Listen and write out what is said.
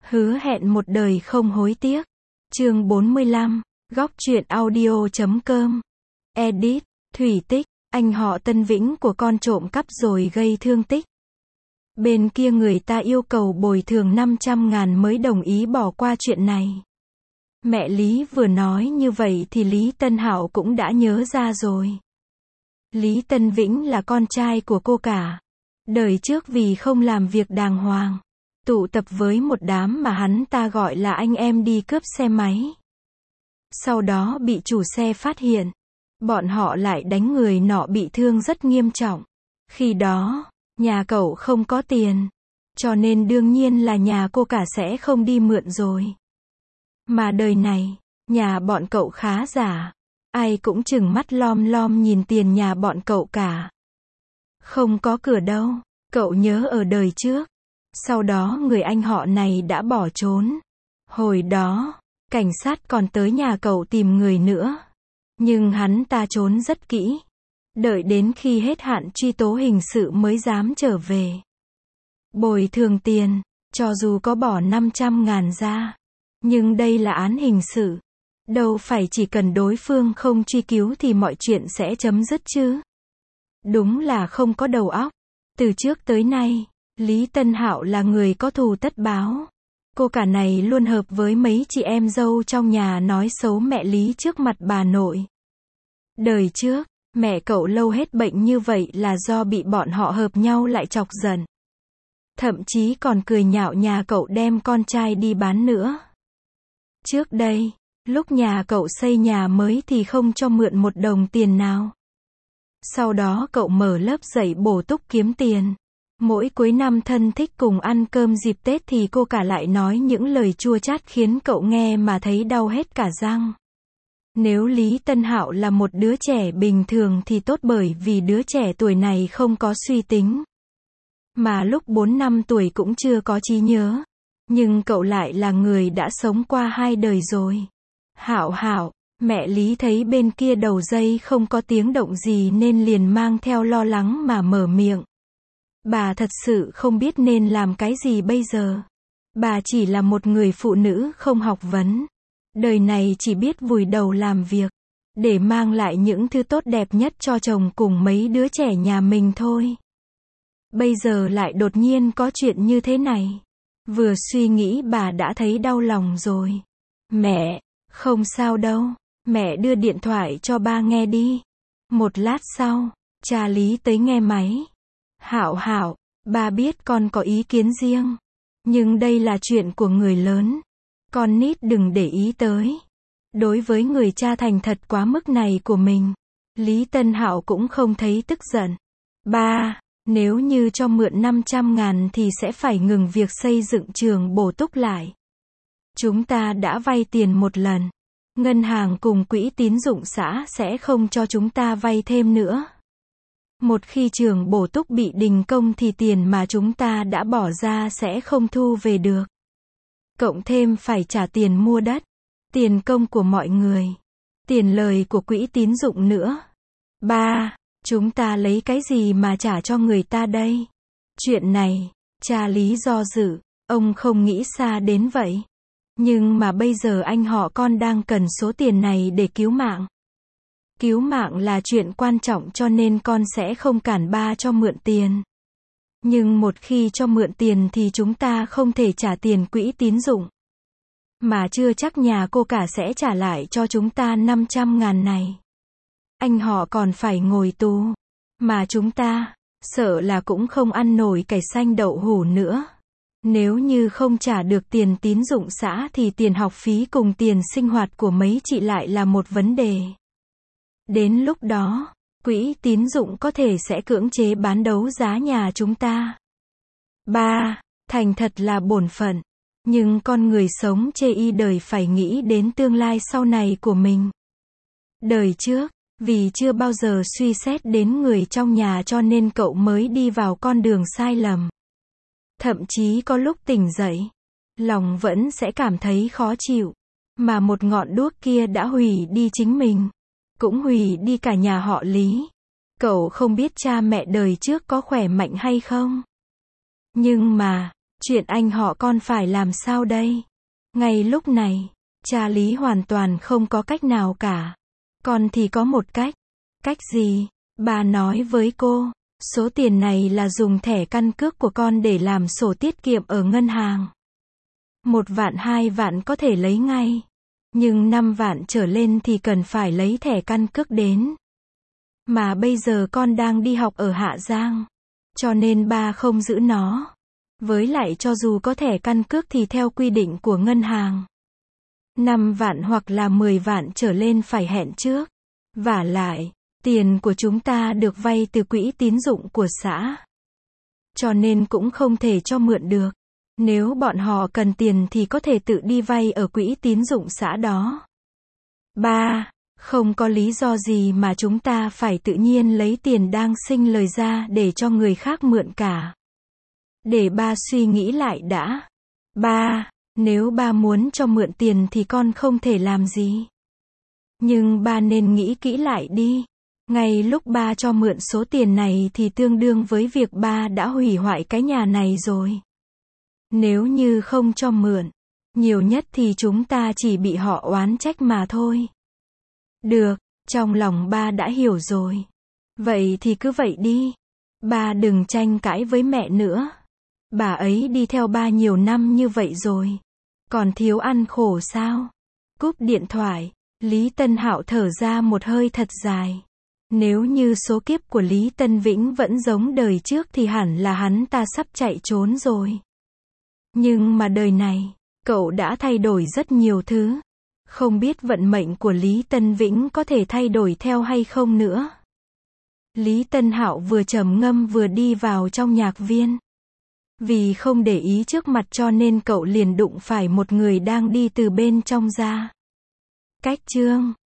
Hứa hẹn một đời không hối tiếc. Chương 45, góc truyện audio.com. Edit, Thủy Tích, anh họ Tân Vĩnh của con trộm cắp rồi gây thương tích. Bên kia người ta yêu cầu bồi thường 500.000 mới đồng ý bỏ qua chuyện này. Mẹ Lý vừa nói như vậy thì Lý Tân Hạo cũng đã nhớ ra rồi. Lý Tân Vĩnh là con trai của cô cả. Đời trước vì không làm việc đàng hoàng, tụ tập với một đám mà hắn ta gọi là anh em đi cướp xe máy. Sau đó bị chủ xe phát hiện. Bọn họ lại đánh người nọ bị thương rất nghiêm trọng. Khi đó, nhà cậu không có tiền. Cho nên đương nhiên là nhà cô cả sẽ không đi mượn rồi. Mà đời này, nhà bọn cậu khá giả. Ai cũng chừng mắt lom lom nhìn tiền nhà bọn cậu cả. Không có cửa đâu, cậu nhớ ở đời trước. Sau đó người anh họ này đã bỏ trốn. Hồi đó, cảnh sát còn tới nhà cậu tìm người nữa. Nhưng hắn ta trốn rất kỹ. Đợi đến khi hết hạn truy tố hình sự mới dám trở về. Bồi thường tiền, cho dù có bỏ 500.000 ra. Nhưng đây là án hình sự. Đâu phải chỉ cần đối phương không truy cứu thì mọi chuyện sẽ chấm dứt chứ. Đúng là không có đầu óc. Từ trước tới nay, Lý Tân Hạo là người có thù tất báo. Cô cả này luôn hợp với mấy chị em dâu trong nhà nói xấu mẹ Lý trước mặt bà nội. Đời trước, mẹ cậu lâu hết bệnh như vậy là do bị bọn họ hợp nhau lại chọc giận. Thậm chí còn cười nhạo nhà cậu đem con trai đi bán nữa. Trước đây, lúc nhà cậu xây nhà mới thì không cho mượn một đồng tiền nào. Sau đó cậu mở lớp dạy bổ túc kiếm tiền. Mỗi cuối năm thân thích cùng ăn cơm dịp Tết thì cô cả lại nói những lời chua chát khiến cậu nghe mà thấy đau hết cả răng. Nếu Lý Tân Hạo là một đứa trẻ bình thường thì tốt, bởi vì đứa trẻ tuổi này không có suy tính. Mà lúc 4 năm tuổi cũng chưa có trí nhớ. Nhưng cậu lại là người đã sống qua 2 đời rồi. Hạo Hạo, mẹ Lý thấy bên kia đầu dây không có tiếng động gì nên liền mang theo lo lắng mà mở miệng. Bà thật sự không biết nên làm cái gì bây giờ. Bà chỉ là một người phụ nữ không học vấn. Đời này chỉ biết vùi đầu làm việc. Để mang lại những thứ tốt đẹp nhất cho chồng cùng mấy đứa trẻ nhà mình thôi. Bây giờ lại đột nhiên có chuyện như thế này. Vừa suy nghĩ bà đã thấy đau lòng rồi. Mẹ, không sao đâu. Mẹ đưa điện thoại cho ba nghe đi. Một lát sau, cha Lý tới nghe máy. Hạo Hạo, ba biết con có ý kiến riêng. Nhưng đây là chuyện của người lớn. Con nít đừng để ý tới. Đối với người cha thành thật quá mức này của mình, Lý Tân Hạo cũng không thấy tức giận. Ba, nếu như cho mượn 500.000 thì sẽ phải ngừng việc xây dựng trường bổ túc lại. Chúng ta đã vay tiền một lần. Ngân hàng cùng quỹ tín dụng xã sẽ không cho chúng ta vay thêm nữa. Một khi trường bổ túc bị đình công thì tiền mà chúng ta đã bỏ ra sẽ không thu về được. Cộng thêm phải trả tiền mua đất, tiền công của mọi người, tiền lời của quỹ tín dụng nữa. Ba, chúng ta lấy cái gì mà trả cho người ta đây? Chuyện này, cha Lý do dự, ông không nghĩ xa đến vậy. Nhưng mà bây giờ anh họ con đang cần số tiền này để cứu mạng. Cứu mạng là chuyện quan trọng cho nên con sẽ không cản ba cho mượn tiền. Nhưng một khi cho mượn tiền thì chúng ta không thể trả tiền quỹ tín dụng. Mà chưa chắc nhà cô cả sẽ trả lại cho chúng ta 500.000 này. Anh họ còn phải ngồi tù. Mà chúng ta, sợ là cũng không ăn nổi cải xanh đậu hủ nữa. Nếu như không trả được tiền tín dụng xã thì tiền học phí cùng tiền sinh hoạt của mấy chị lại là một vấn đề. Đến lúc đó, quỹ tín dụng có thể sẽ cưỡng chế bán đấu giá nhà chúng ta. Ba, thành thật là bổn phận. Nhưng con người sống chê y đời phải nghĩ đến tương lai sau này của mình. Đời trước, vì chưa bao giờ suy xét đến người trong nhà cho nên cậu mới đi vào con đường sai lầm. Thậm chí có lúc tỉnh dậy, lòng vẫn sẽ cảm thấy khó chịu. Mà một ngọn đuốc kia đã hủy đi chính mình. Cũng hủy đi cả nhà họ Lý. Cậu không biết cha mẹ đời trước có khỏe mạnh hay không. Nhưng mà, Chuyện anh họ con phải làm sao đây? Ngay lúc này, cha Lý hoàn toàn không có cách nào cả. Con thì có một cách. Cách gì? Bà nói với cô. Số tiền này là dùng thẻ căn cước của con để làm sổ tiết kiệm ở ngân hàng. 1 vạn 2 vạn có thể lấy ngay. Nhưng 5 vạn trở lên thì cần phải lấy thẻ căn cước đến. Mà bây giờ con đang đi học ở Hạ Giang. Cho nên ba không giữ nó. Với lại cho dù có thẻ căn cước thì theo quy định của ngân hàng. 5 vạn hoặc là 10 vạn trở lên phải hẹn trước. Vả lại, tiền của chúng ta được vay từ quỹ tín dụng của xã. Cho nên cũng không thể cho mượn được. Nếu bọn họ cần tiền thì có thể tự đi vay ở quỹ tín dụng xã đó. Ba, không có lý do gì mà chúng ta phải tự nhiên lấy tiền đang sinh lời ra để cho người khác mượn cả. Để ba suy nghĩ lại đã. Ba, nếu ba muốn cho mượn tiền thì con không thể làm gì. Nhưng ba nên nghĩ kỹ lại đi. Ngay lúc ba cho mượn số tiền này thì tương đương với việc ba đã hủy hoại cái nhà này rồi. Nếu như không cho mượn, nhiều nhất thì chúng ta chỉ bị họ oán trách mà thôi. Được, trong lòng ba đã hiểu rồi. Vậy thì cứ vậy đi. Ba đừng tranh cãi với mẹ nữa. Bà ấy đi theo ba nhiều năm như vậy rồi. Còn thiếu ăn khổ sao? Cúp điện thoại, Lý Tân Hạo thở ra một hơi thật dài. Nếu như số kiếp của Lý Tân Vĩnh vẫn giống đời trước thì hẳn là hắn ta sắp chạy trốn rồi. Nhưng mà đời này, cậu đã thay đổi rất nhiều thứ. Không biết vận mệnh của Lý Tân Vĩnh có thể thay đổi theo hay không nữa. Lý Tân Hạo vừa trầm ngâm vừa đi vào trong nhạc viên. Vì không để ý trước mặt cho nên cậu liền đụng phải một người đang đi từ bên trong ra. Cách chương